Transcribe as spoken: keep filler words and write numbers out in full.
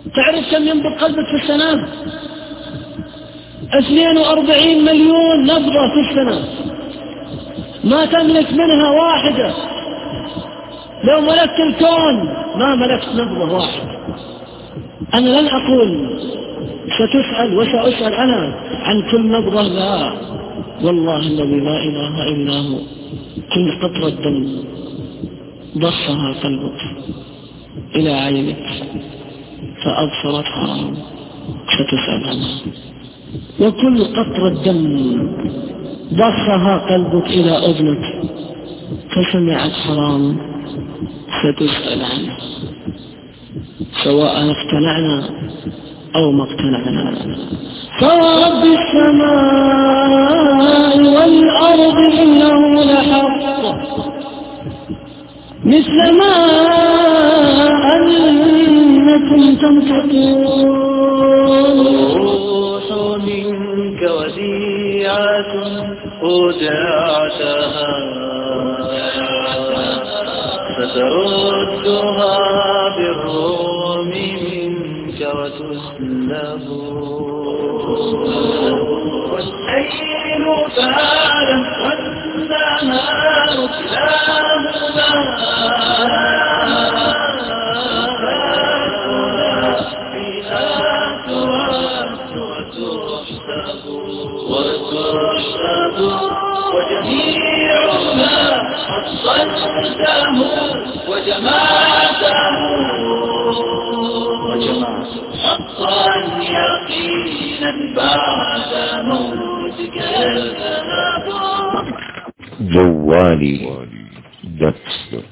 تعرف كم ينبض قلبك في السنة؟ اثنين واربعين مليون نبضة في السنة، ما تملك منها واحدة. لو ملكت الكون ما ملكت نبضة واحدة. أنا لن أقول ستسأل وسأسأل أنا عن كل نبضة، لا والله الذي لا إله إلا هو. كل قطرة دم ضخها قلبك إلى عينك فأبصرت حرام ستسأل عنها، وكل قطرة دم ضخها قلبك إلى أذنك فسمعت حرام ستسأل عنها، سواء اقتنعنا أو ما اقتنعنا. فرب السماء والأرض إنه لحق مثل ما أنكم تنطقون. روح منك وديعة أودعتها فتردها بالروم منك وتسلب. والليل فعلا والنهار كلاهما فيها ترد وتحسب وتحسب وجميع ما حصلته وجمعته حقا يقينا بعد موتك يذهب. جوالي دوت